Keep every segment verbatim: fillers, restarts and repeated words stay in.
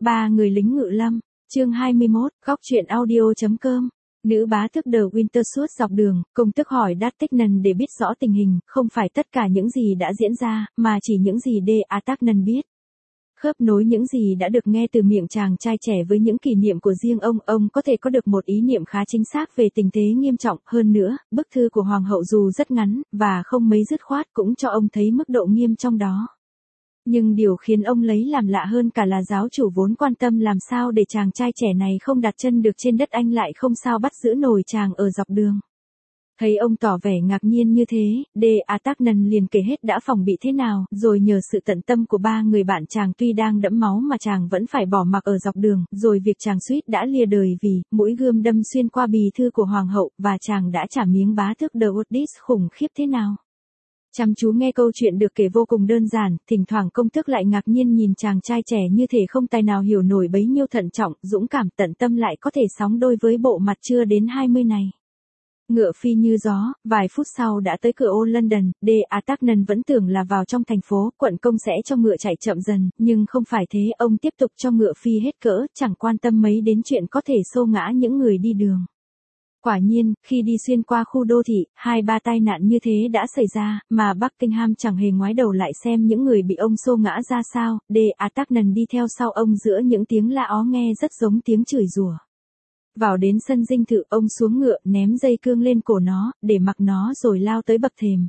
Ba người lính ngự lâm, chương hai mươi mốt, góc truyện audio.com. Nữ bá tước The Winter suốt dọc đường, công tước hỏi D'Artagnan để biết rõ tình hình, không phải tất cả những gì đã diễn ra, mà chỉ những gì D'Artagnan biết. Khớp nối những gì đã được nghe từ miệng chàng trai trẻ với những kỷ niệm của riêng ông, ông có thể có được một ý niệm khá chính xác về tình thế nghiêm trọng. Hơn nữa, bức thư của Hoàng hậu dù rất ngắn, và không mấy dứt khoát cũng cho ông thấy mức độ nghiêm trong đó. Nhưng điều khiến ông lấy làm lạ hơn cả là giáo chủ vốn quan tâm làm sao để chàng trai trẻ này không đặt chân được trên đất Anh lại không sao bắt giữ nổi chàng ở dọc đường. Thấy ông tỏ vẻ ngạc nhiên như thế, D'Artagnan liền kể hết đã phòng bị thế nào, rồi nhờ sự tận tâm của ba người bạn chàng tuy đang đẫm máu mà chàng vẫn phải bỏ mặc ở dọc đường, rồi việc chàng suýt đã lìa đời vì mũi gươm đâm xuyên qua bì thư của Hoàng hậu, và chàng đã trả miếng bá tước The Woodis khủng khiếp thế nào. Chăm chú nghe câu chuyện được kể vô cùng đơn giản, thỉnh thoảng công tước lại ngạc nhiên nhìn chàng trai trẻ như thể không tài nào hiểu nổi bấy nhiêu thận trọng, dũng cảm tận tâm lại có thể sóng đôi với bộ mặt chưa đến hai mươi này. Ngựa phi như gió, vài phút sau đã tới cửa ô London. D'Artagnan vẫn tưởng là vào trong thành phố, quận công sẽ cho ngựa chạy chậm dần, nhưng không phải thế, ông tiếp tục cho ngựa phi hết cỡ, chẳng quan tâm mấy đến chuyện có thể xô ngã những người đi đường. Quả nhiên, khi đi xuyên qua khu đô thị, hai ba tai nạn như thế đã xảy ra, mà Buckingham chẳng hề ngoái đầu lại xem những người bị ông xô ngã ra sao. D'Artagnan đi theo sau ông giữa những tiếng la ó nghe rất giống tiếng chửi rủa. Vào đến sân dinh thự, ông xuống ngựa, ném dây cương lên cổ nó, để mặc nó rồi lao tới bậc thềm.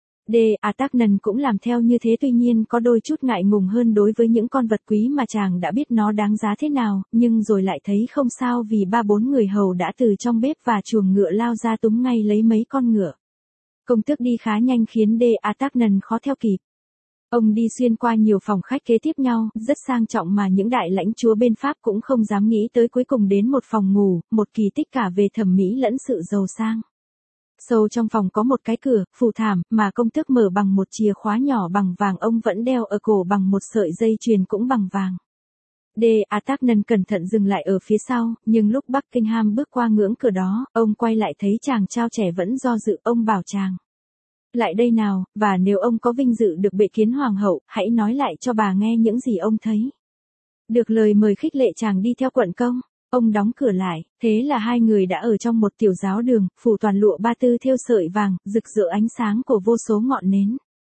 D'Artagnan cũng làm theo như thế, tuy nhiên có đôi chút ngại ngùng hơn đối với những con vật quý mà chàng đã biết nó đáng giá thế nào, nhưng rồi lại thấy không sao vì ba bốn người hầu đã từ trong bếp và chuồng ngựa lao ra túm ngay lấy mấy con ngựa. Công tước đi khá nhanh khiến D'Artagnan khó theo kịp. Ông đi xuyên qua nhiều phòng khách kế tiếp nhau, rất sang trọng mà những đại lãnh chúa bên Pháp cũng không dám nghĩ tới, cuối cùng đến một phòng ngủ, một kỳ tích cả về thẩm mỹ lẫn sự giàu sang. Sâu trong phòng có một cái cửa, phủ thảm, mà công tước mở bằng một chìa khóa nhỏ bằng vàng, ông vẫn đeo ở cổ bằng một sợi dây chuyền cũng bằng vàng. D'Artagnan cẩn thận dừng lại ở phía sau, nhưng lúc Buckingham bước qua ngưỡng cửa đó, ông quay lại thấy chàng trao trẻ vẫn do dự, ông bảo chàng. Lại đây nào, và nếu ông có vinh dự được bệ kiến hoàng hậu, hãy nói lại cho bà nghe những gì ông thấy. Được lời mời khích lệ, chàng đi theo quận công. Ông đóng cửa lại, thế là hai người đã ở trong một tiểu giáo đường, phủ toàn lụa ba tư thêu sợi vàng, rực rỡ ánh sáng của vô số ngọn nến.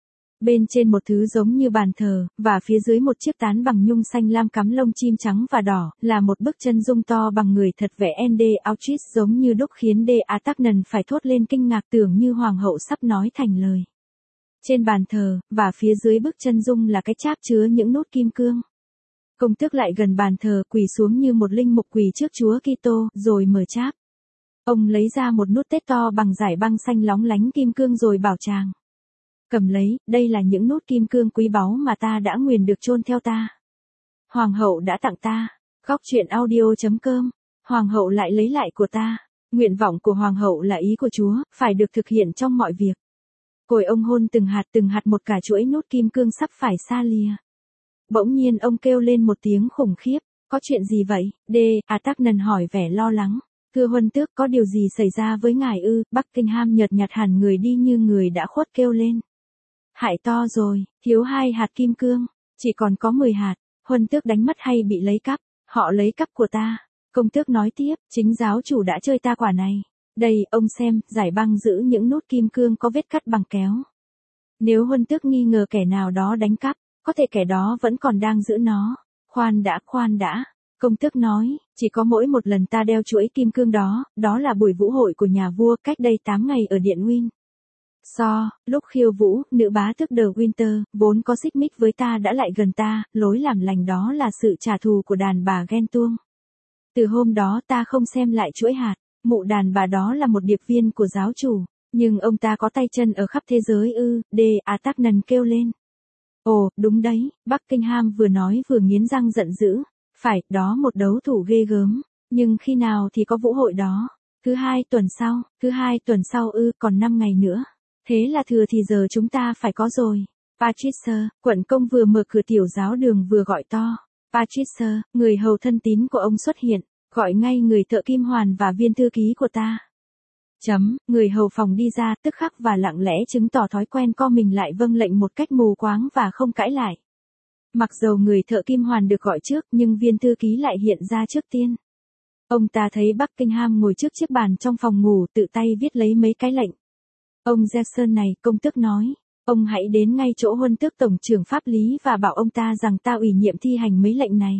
Bên trên một thứ giống như bàn thờ, và phía dưới một chiếc tán bằng nhung xanh lam cắm lông chim trắng và đỏ, là một bức chân dung to bằng người thật vẽ en đê Auschwitz giống như đúc, khiến D'Artagnan phải thốt lên kinh ngạc, tưởng như hoàng hậu sắp nói thành lời. Trên bàn thờ, và phía dưới bức chân dung là cái cháp chứa những nút kim cương. Công tước lại gần bàn thờ, quỳ xuống như một linh mục quỳ trước Chúa Kitô, rồi mở cháp. Ông lấy ra một nút tết to bằng dải băng xanh lóng lánh kim cương rồi bảo chàng. Cầm lấy, đây là những nút kim cương quý báu mà ta đã nguyền được chôn theo ta. Hoàng hậu đã tặng ta. Góc truyện audio.com. Hoàng hậu lại lấy lại của ta. Nguyện vọng của hoàng hậu là ý của Chúa, phải được thực hiện trong mọi việc. Cồi ông hôn từng hạt từng hạt một cả chuỗi nút kim cương sắp phải xa lìa. Bỗng nhiên ông kêu lên một tiếng khủng khiếp. Có chuyện gì vậy? D'Artagnan hỏi vẻ lo lắng. Thưa huân tước, có điều gì xảy ra với ngài ư? Buckingham nhợt nhạt hẳn người đi như người đã khuất, kêu lên. Hại to rồi, thiếu hai hạt kim cương, chỉ còn có mười hạt. Huân tước đánh mất hay bị lấy cắp? Họ lấy cắp của ta. Công tước nói tiếp, chính giáo chủ đã chơi ta quả này. Đây, ông xem, giải băng giữ những nút kim cương có vết cắt bằng kéo. Nếu huân tước nghi ngờ kẻ nào đó đánh cắp, có thể kẻ đó vẫn còn đang giữ nó. Khoan đã, khoan đã. Công tước nói, chỉ có mỗi một lần ta đeo chuỗi kim cương đó, đó là buổi vũ hội của nhà vua cách đây tám ngày ở điện Win. So, lúc khiêu vũ, nữ bá tước The Winter, vốn có xích mích với ta đã lại gần ta, lối làm lành đó là sự trả thù của đàn bà ghen tuông. Từ hôm đó ta không xem lại chuỗi hạt, mụ đàn bà đó là một điệp viên của giáo chủ, nhưng ông ta có tay chân ở khắp thế giới ư, D'Artagnan kêu lên. Ồ, đúng đấy, Buckingham vừa nói vừa nghiến răng giận dữ. Phải, đó một đấu thủ ghê gớm, nhưng khi nào thì có vũ hội đó? Thứ hai tuần sau, thứ hai tuần sau ư, còn năm ngày nữa. Thế là thừa thì giờ chúng ta phải có rồi. Patricia, quận công vừa mở cửa tiểu giáo đường vừa gọi to. Patricia, người hầu thân tín của ông xuất hiện, gọi ngay người thợ kim hoàn và viên thư ký của ta. Chấm, người hầu phòng đi ra tức khắc và lặng lẽ chứng tỏ thói quen co mình lại vâng lệnh một cách mù quáng và không cãi lại. Mặc dầu người thợ kim hoàn được gọi trước nhưng viên thư ký lại hiện ra trước tiên. Ông ta thấy Buckingham ngồi trước chiếc bàn trong phòng ngủ tự tay viết lấy mấy cái lệnh. Ông Jackson này, công tước nói, ông hãy đến ngay chỗ huân tước tổng trưởng pháp lý và bảo ông ta rằng ta ủy nhiệm thi hành mấy lệnh này.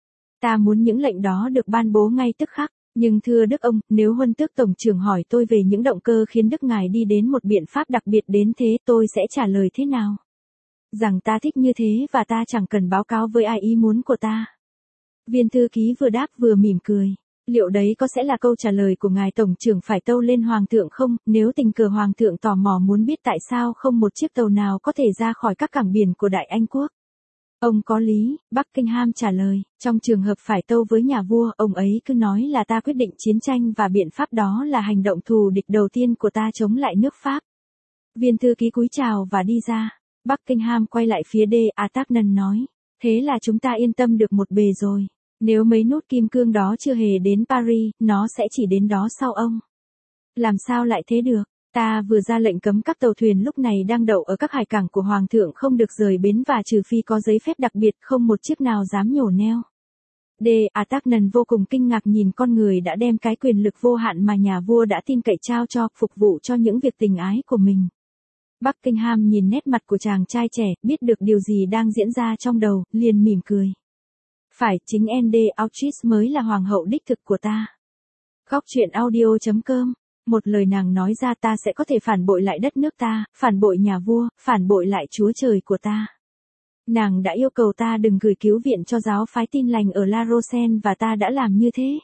Ta muốn những lệnh đó được ban bố ngay tức khắc, nhưng thưa Đức ông, nếu huân tước tổng trưởng hỏi tôi về những động cơ khiến Đức ngài đi đến một biện pháp đặc biệt đến thế, tôi sẽ trả lời thế nào? Rằng ta thích như thế và ta chẳng cần báo cáo với ai ý muốn của ta. Viên thư ký vừa đáp vừa mỉm cười. Liệu đấy có sẽ là câu trả lời của ngài tổng trưởng phải tâu lên hoàng thượng không, nếu tình cờ hoàng thượng tò mò muốn biết tại sao không một chiếc tàu nào có thể ra khỏi các cảng biển của Đại Anh quốc? Ông có lý, Buckingham trả lời, trong trường hợp phải tâu với nhà vua, ông ấy cứ nói là ta quyết định chiến tranh và biện pháp đó là hành động thù địch đầu tiên của ta chống lại nước Pháp. Viên thư ký cúi chào và đi ra. Buckingham quay lại phía D. Artagnan nói, thế là chúng ta yên tâm được một bề rồi. Nếu mấy nút kim cương đó chưa hề đến Paris, nó sẽ chỉ đến đó sau ông. Làm sao lại thế được? Ta vừa ra lệnh cấm các tàu thuyền lúc này đang đậu ở các hải cảng của Hoàng thượng không được rời bến và trừ phi có giấy phép đặc biệt không một chiếc nào dám nhổ neo. D. Artagnan vô cùng kinh ngạc nhìn con người đã đem cái quyền lực vô hạn mà nhà vua đã tin cậy trao cho phục vụ cho những việc tình ái của mình. Buckingham nhìn nét mặt của chàng trai trẻ, biết được điều gì đang diễn ra trong đầu, liền mỉm cười. Phải, chính Anne d'Autriche mới là hoàng hậu đích thực của ta. Góc truyện audio chấm com. Một lời nàng nói ra ta sẽ có thể phản bội lại đất nước ta, phản bội nhà vua, phản bội lại Chúa Trời của ta. Nàng đã yêu cầu ta đừng gửi cứu viện cho giáo phái Tin Lành ở La Rochelle và ta đã làm như thế.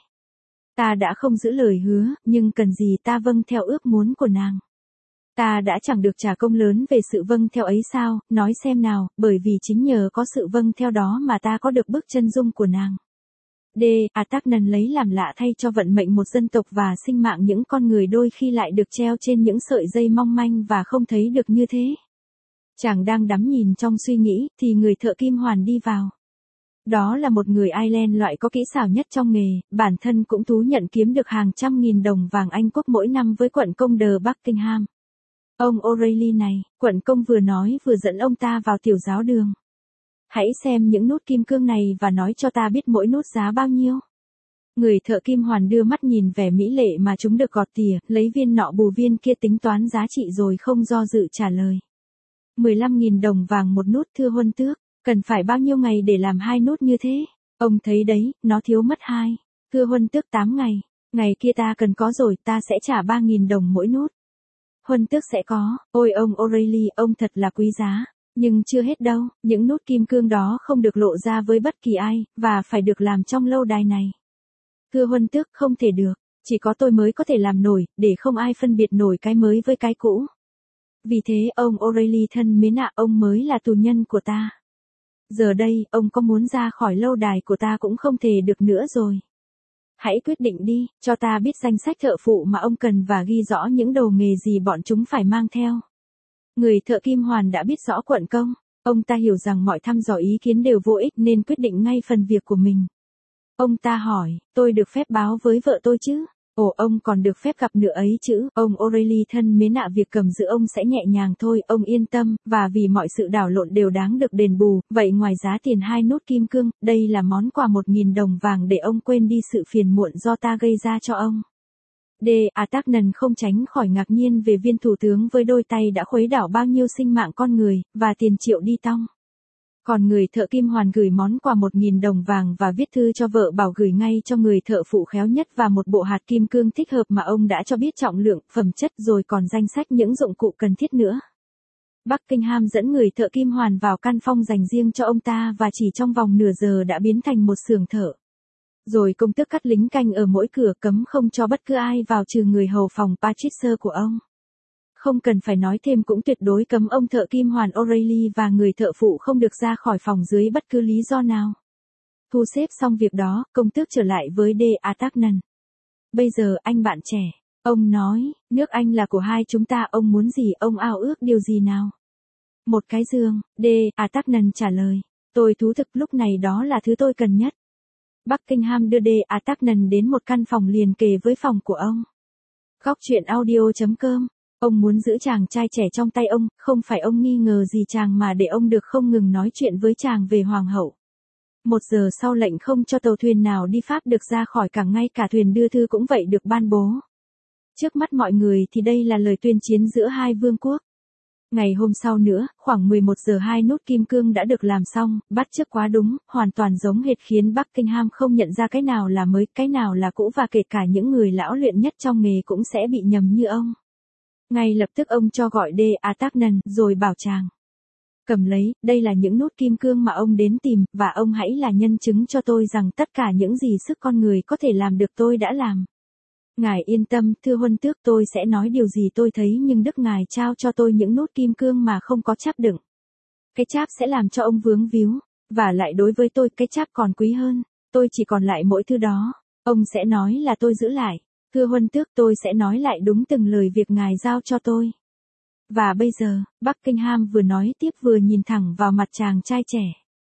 Ta đã không giữ lời hứa, nhưng cần gì ta vâng theo ước muốn của nàng. Ta đã chẳng được trả công lớn về sự vâng theo ấy sao, nói xem nào, bởi vì chính nhờ có sự vâng theo đó mà ta có được bức chân dung của nàng. D. Artagnan lấy làm lạ thay cho vận mệnh một dân tộc và sinh mạng những con người đôi khi lại được treo trên những sợi dây mong manh và không thấy được như thế. Chàng đang đắm nhìn trong suy nghĩ, thì người thợ kim hoàn đi vào. Đó là một người Ireland loại có kỹ xảo nhất trong nghề, bản thân cũng thú nhận kiếm được hàng trăm nghìn đồng vàng Anh quốc mỗi năm với quận công đờ Buckingham. Ông O'Reilly này, quận công vừa nói vừa dẫn ông ta vào tiểu giáo đường. Hãy xem những nút kim cương này và nói cho ta biết mỗi nút giá bao nhiêu. Người thợ kim hoàn đưa mắt nhìn vẻ mỹ lệ mà chúng được gọt tỉa, lấy viên nọ bù viên kia tính toán giá trị rồi không do dự trả lời. mười lăm nghìn đồng vàng một nút thưa huân tước, cần phải bao nhiêu ngày để làm hai nút như thế? Ông thấy đấy, nó thiếu mất hai. Thưa huân tước tám ngày, ngày kia ta cần có rồi, ta sẽ trả ba nghìn đồng mỗi nút. Huân tước sẽ có, ôi ông O'Reilly, ông thật là quý giá. Nhưng chưa hết đâu, những nút kim cương đó không được lộ ra với bất kỳ ai, và phải được làm trong lâu đài này. Thưa huân tước, không thể được, chỉ có tôi mới có thể làm nổi, để không ai phân biệt nổi cái mới với cái cũ. Vì thế, ông O'Reilly thân mến ạ, ông mới là tù nhân của ta. Giờ đây, ông có muốn ra khỏi lâu đài của ta cũng không thể được nữa rồi. Hãy quyết định đi, cho ta biết danh sách thợ phụ mà ông cần và ghi rõ những đồ nghề gì bọn chúng phải mang theo. Người thợ kim hoàn đã biết rõ quận công, ông ta hiểu rằng mọi thăm dò ý kiến đều vô ích nên quyết định ngay phần việc của mình. Ông ta hỏi, tôi được phép báo với vợ tôi chứ? Ồ, ông còn được phép gặp nữa ấy chứ? Ông O'Reilly thân mến ạ, việc cầm giữ ông sẽ nhẹ nhàng thôi, ông yên tâm, và vì mọi sự đảo lộn đều đáng được đền bù, vậy ngoài giá tiền hai nút kim cương, đây là món quà một nghìn đồng vàng để ông quên đi sự phiền muộn do ta gây ra cho ông. D. Artagnan không tránh khỏi ngạc nhiên về viên thủ tướng với đôi tay đã khuấy đảo bao nhiêu sinh mạng con người, và tiền triệu đi tong. Còn người thợ kim hoàn gửi món quà một nghìn đồng vàng và viết thư cho vợ bảo gửi ngay cho người thợ phụ khéo nhất và một bộ hạt kim cương thích hợp mà ông đã cho biết trọng lượng, phẩm chất rồi còn danh sách những dụng cụ cần thiết nữa. Buckingham dẫn người thợ kim hoàn vào căn phòng dành riêng cho ông ta và chỉ trong vòng nửa giờ đã biến thành một xưởng thợ. Rồi công tước cắt lính canh ở mỗi cửa cấm không cho bất cứ ai vào trừ người hầu phòng Patricer của ông. Không cần phải nói thêm cũng tuyệt đối cấm ông thợ kim hoàn O'Reilly và người thợ phụ không được ra khỏi phòng dưới bất cứ lý do nào. Thu xếp xong việc đó, công tước trở lại với D. Artagnan. Bây giờ anh bạn trẻ, ông nói, nước Anh là của hai chúng ta, ông muốn gì, ông ao ước điều gì nào? Một cái giường, D. Artagnan trả lời. Tôi thú thực lúc này đó là thứ tôi cần nhất. Buckingham đưa D. Artagnan đến một căn phòng liền kề với phòng của ông. Góc truyện audio chấm com Ông muốn giữ chàng trai trẻ trong tay ông, không phải ông nghi ngờ gì chàng mà để ông được không ngừng nói chuyện với chàng về hoàng hậu. Một giờ sau lệnh không cho tàu thuyền nào đi Pháp được ra khỏi cảng, ngay cả thuyền đưa thư cũng vậy được ban bố. Trước mắt mọi người thì đây là lời tuyên chiến giữa hai vương quốc. Ngày hôm sau nữa, khoảng mười một giờ hai nút kim cương đã được làm xong, bắt chước quá đúng, hoàn toàn giống hệt khiến Buckingham không nhận ra cái nào là mới, cái nào là cũ và kể cả những người lão luyện nhất trong nghề cũng sẽ bị nhầm như ông. Ngay lập tức ông cho gọi De Artagnan rồi bảo chàng. Cầm lấy, đây là những nút kim cương mà ông đến tìm, và ông hãy là nhân chứng cho tôi rằng tất cả những gì sức con người có thể làm được tôi đã làm. Ngài yên tâm, thưa huân tước, tôi sẽ nói điều gì tôi thấy, nhưng đức ngài trao cho tôi những nút kim cương mà không có cháp đựng. Cái cháp sẽ làm cho ông vướng víu, và lại đối với tôi cái cháp còn quý hơn, tôi chỉ còn lại mỗi thứ đó. Ông sẽ nói là tôi giữ lại. Thưa huân tước, tôi sẽ nói lại đúng từng lời việc ngài giao cho tôi. Và bây giờ, Buckingham vừa nói tiếp vừa nhìn thẳng vào mặt chàng trai trẻ.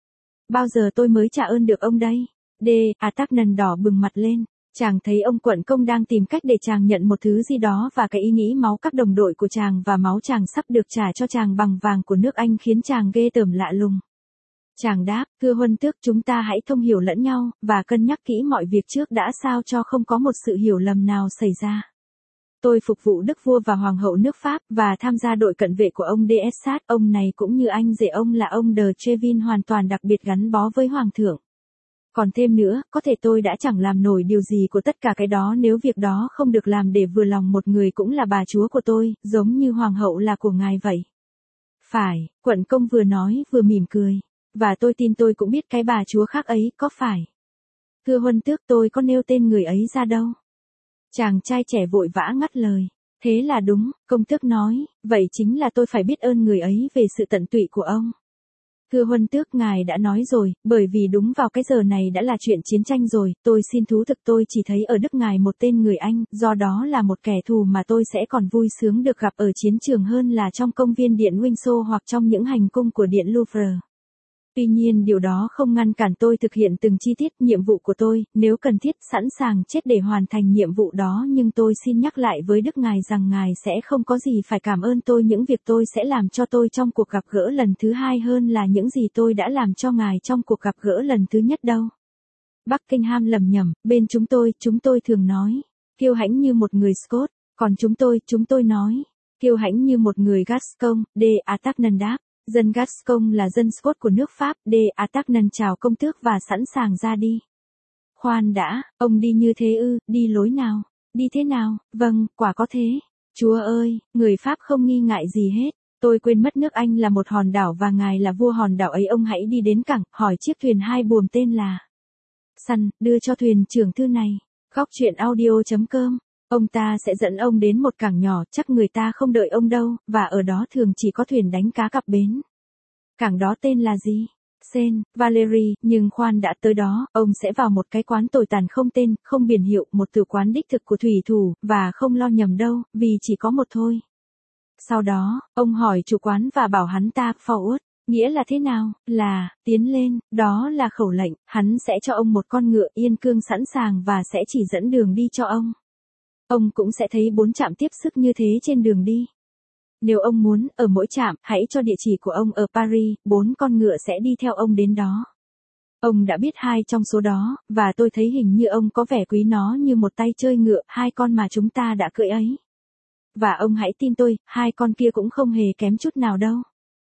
Bao giờ tôi mới trả ơn được ông đây? De Artagnan đỏ bừng mặt lên. Chàng thấy ông quận công đang tìm cách để chàng nhận một thứ gì đó, và cái ý nghĩ máu các đồng đội của chàng và máu chàng sắp được trả cho chàng bằng vàng của nước Anh khiến chàng ghê tởm lạ lùng. Chàng đáp, thưa huân tước, chúng ta hãy thông hiểu lẫn nhau, và cân nhắc kỹ mọi việc trước đã sao cho không có một sự hiểu lầm nào xảy ra. Tôi phục vụ đức vua và hoàng hậu nước Pháp, và tham gia đội cận vệ của ông de Essat, ông này cũng như anh rể ông là ông de Trevin hoàn toàn đặc biệt gắn bó với hoàng thượng. Còn thêm nữa, có thể tôi đã chẳng làm nổi điều gì của tất cả cái đó nếu việc đó không được làm để vừa lòng một người cũng là bà chúa của tôi, giống như hoàng hậu là của ngài vậy. Phải, quận công vừa nói vừa mỉm cười. Và tôi tin tôi cũng biết cái bà chúa khác ấy, có phải? Thưa huân tước, tôi có nêu tên người ấy ra đâu. Chàng trai trẻ vội vã ngắt lời. Thế là đúng, công tước nói, vậy chính là tôi phải biết ơn người ấy về sự tận tụy của ông. Thưa huân tước, ngài đã nói rồi, bởi vì đúng vào cái giờ này đã là chuyện chiến tranh rồi, tôi xin thú thực tôi chỉ thấy ở Đức ngài một tên người Anh, do đó là một kẻ thù mà tôi sẽ còn vui sướng được gặp ở chiến trường hơn là trong công viên điện Windsor hoặc trong những hành cung của điện Louvre. Tuy nhiên điều đó không ngăn cản tôi thực hiện từng chi tiết nhiệm vụ của tôi, nếu cần thiết sẵn sàng chết để hoàn thành nhiệm vụ đó, nhưng tôi xin nhắc lại với Đức ngài rằng ngài sẽ không có gì phải cảm ơn tôi những việc tôi sẽ làm cho tôi trong cuộc gặp gỡ lần thứ hai hơn là những gì tôi đã làm cho ngài trong cuộc gặp gỡ lần thứ nhất đâu. Buckingham lẩm nhẩm, bên chúng tôi, chúng tôi thường nói, kiêu hãnh như một người Scot, còn chúng tôi, chúng tôi nói, kiêu hãnh như một người Gascon, de Artagnan đáp. Dân Gascon là dân Scot của nước Pháp, de Artagnan chào công tước và sẵn sàng ra đi. Khoan đã, ông đi như thế ư, đi lối nào, đi thế nào, vâng, quả có thế. Chúa ơi, người Pháp không nghi ngại gì hết, tôi quên mất nước Anh là một hòn đảo và ngài là vua hòn đảo ấy, ông hãy đi đến cảng, hỏi chiếc thuyền hai buồm tên là Sun, đưa cho thuyền trưởng thư này. Góc truyện audio chấm com. Ông ta sẽ dẫn ông đến một cảng nhỏ, chắc người ta không đợi ông đâu, và ở đó thường chỉ có thuyền đánh cá cặp bến. Cảng đó tên là gì? Seine, Valerie, nhưng khoan đã tới đó, ông sẽ vào một cái quán tồi tàn không tên, không biển hiệu, một tử quán đích thực của thủy thủ, và không lo nhầm đâu, vì chỉ có một thôi. Sau đó, ông hỏi chủ quán và bảo hắn ta forward, nghĩa là thế nào, là, tiến lên, đó là khẩu lệnh, hắn sẽ cho ông một con ngựa yên cương sẵn sàng và sẽ chỉ dẫn đường đi cho ông. Ông cũng sẽ thấy bốn trạm tiếp sức như thế trên đường đi. Nếu ông muốn, ở mỗi trạm, hãy cho địa chỉ của ông ở Paris, bốn con ngựa sẽ đi theo ông đến đó. Ông đã biết hai trong số đó, và tôi thấy hình như ông có vẻ quý nó như một tay chơi ngựa, hai con mà chúng ta đã cưỡi ấy. Và ông hãy tin tôi, hai con kia cũng không hề kém chút nào đâu.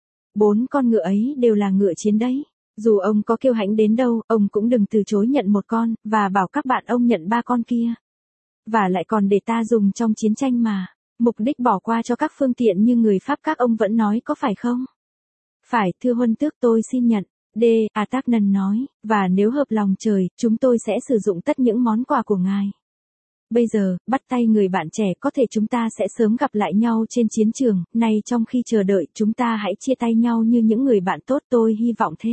Bốn con ngựa ấy đều là ngựa chiến đấy. Dù ông có kiêu hãnh đến đâu, ông cũng đừng từ chối nhận một con, và bảo các bạn ông nhận ba con kia. Và lại còn để ta dùng trong chiến tranh mà. Mục đích bỏ qua cho các phương tiện như người Pháp các ông vẫn nói, có phải không? Phải, thưa huân tước, tôi xin nhận. De Artagnan nói, và nếu hợp lòng trời, chúng tôi sẽ sử dụng tất những món quà của ngài. Bây giờ, bắt tay người bạn trẻ, có thể chúng ta sẽ sớm gặp lại nhau trên chiến trường, nay trong khi chờ đợi, chúng ta hãy chia tay nhau như những người bạn tốt, tôi hy vọng thế.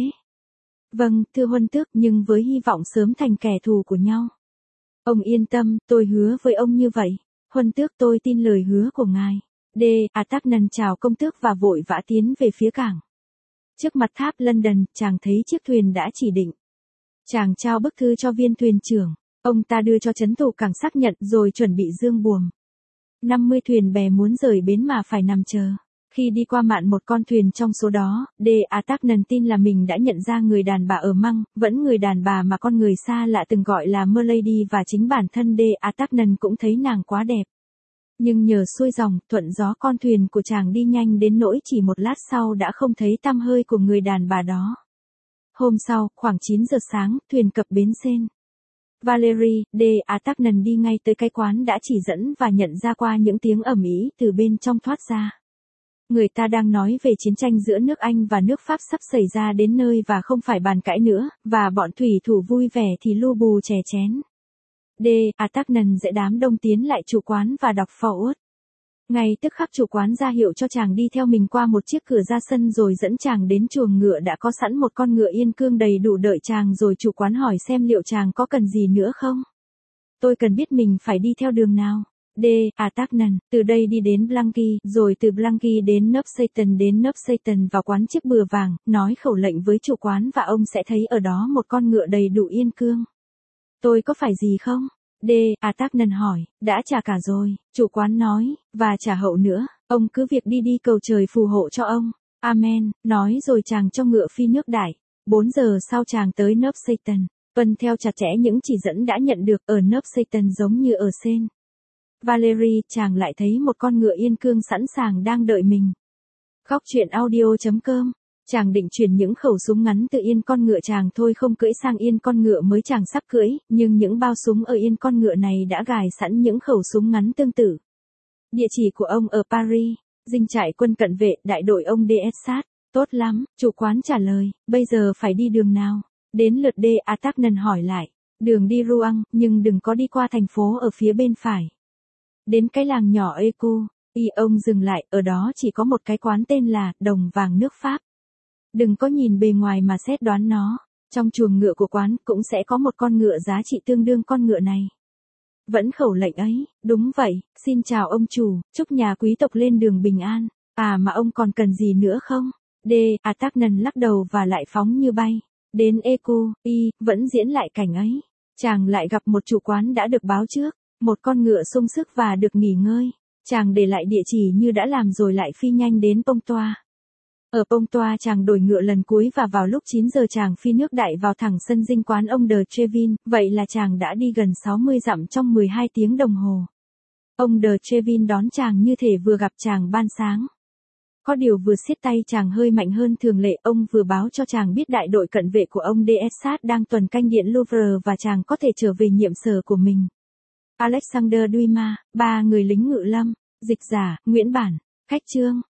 Vâng, thưa huân tước, nhưng với hy vọng sớm thành kẻ thù của nhau. Ông yên tâm, tôi hứa với ông như vậy. Huân tước, tôi tin lời hứa của ngài. De Artagnan chào công tước và vội vã tiến về phía cảng. Trước mặt tháp London, chàng thấy chiếc thuyền đã chỉ định. Chàng trao bức thư cho viên thuyền trưởng. Ông ta đưa cho trấn thủ cảng xác nhận rồi chuẩn bị dương buồm. năm mươi thuyền bè muốn rời bến mà phải nằm chờ. Khi đi qua mạn một con thuyền trong số đó, De Atagnan tin là mình đã nhận ra người đàn bà ở măng, vẫn người đàn bà mà con người xa lạ từng gọi là Merlady, và chính bản thân De Atagnan cũng thấy nàng quá đẹp. Nhưng nhờ xuôi dòng, thuận gió, con thuyền của chàng đi nhanh đến nỗi chỉ một lát sau đã không thấy tăm hơi của người đàn bà đó. Hôm sau, khoảng chín giờ sáng, thuyền cập bến Sen. Valerie, De Atagnan đi ngay tới cái quán đã chỉ dẫn và nhận ra qua những tiếng ầm ĩ từ bên trong thoát ra. Người ta đang nói về chiến tranh giữa nước Anh và nước Pháp sắp xảy ra đến nơi và không phải bàn cãi nữa, và bọn thủy thủ vui vẻ thì lu bù chè chén. De Atagnan dễ đám đông tiến lại chủ quán và đọc forward. Ngay tức khắc chủ quán ra hiệu cho chàng đi theo mình qua một chiếc cửa ra sân rồi dẫn chàng đến chuồng ngựa đã có sẵn một con ngựa yên cương đầy đủ đợi chàng, rồi chủ quán hỏi xem liệu chàng có cần gì nữa không. Tôi cần biết mình phải đi theo đường nào. De Atagnan, từ đây đi đến Blanqui, rồi từ Blanqui đến Neuf Satan, đến Neuf Satan vào quán chiếc bừa vàng, nói khẩu lệnh với chủ quán và ông sẽ thấy ở đó một con ngựa đầy đủ yên cương. Tôi có phải gì không? De Atagnan hỏi. Đã trả cả rồi, chủ quán nói, và trả hậu nữa, ông cứ việc đi đi, cầu trời phù hộ cho ông. Amen, nói rồi chàng cho ngựa phi nước đại. Bốn giờ sau chàng tới Neuf Satan, tuân theo chặt chẽ những chỉ dẫn đã nhận được. Ở Neuf Satan giống như ở Sen Valerie, chàng lại thấy một con ngựa yên cương sẵn sàng đang đợi mình. Góc truyện audio chấm com. Chàng định chuyển những khẩu súng ngắn từ yên con ngựa chàng thôi không cưỡi sang yên con ngựa mới chàng sắp cưỡi, nhưng những bao súng ở yên con ngựa này đã gài sẵn những khẩu súng ngắn tương tự. Địa chỉ của ông ở Paris, dinh trại quân cận vệ, đại đội ông De Esat. Tốt lắm, chủ quán trả lời, bây giờ phải đi đường nào? Đến lượt De Atagnan hỏi lại. Đường đi Rouen, nhưng đừng có đi qua thành phố ở phía bên phải. Đến cái làng nhỏ Ecu, y ông dừng lại, ở đó chỉ có một cái quán tên là Đồng Vàng nước Pháp. Đừng có nhìn bề ngoài mà xét đoán nó, trong chuồng ngựa của quán cũng sẽ có một con ngựa giá trị tương đương con ngựa này. Vẫn khẩu lệnh ấy, đúng vậy, xin chào ông chủ, chúc nhà quý tộc lên đường bình an. À mà ông còn cần gì nữa không? De Atagnan lắc đầu và lại phóng như bay. Đến Ecu, y vẫn diễn lại cảnh ấy. Chàng lại gặp một chủ quán đã được báo trước. Một con ngựa sung sức và được nghỉ ngơi. Chàng để lại địa chỉ như đã làm rồi lại phi nhanh đến Pontoise. Ở Pontoise chàng đổi ngựa lần cuối và vào lúc chín giờ chàng phi nước đại vào thẳng sân dinh quán ông de Trevin, vậy là chàng đã đi gần sáu mươi dặm trong mười hai tiếng đồng hồ. Ông de Trevin đón chàng như thể vừa gặp chàng ban sáng. Có điều vừa siết tay chàng hơi mạnh hơn thường lệ, ông vừa báo cho chàng biết đại đội cận vệ của ông De Esat đang tuần canh điện Louvre và chàng có thể trở về nhiệm sở của mình. Alexander Dumas, ba người lính ngự lâm, dịch giả, Nguyễn Bản, khách chương.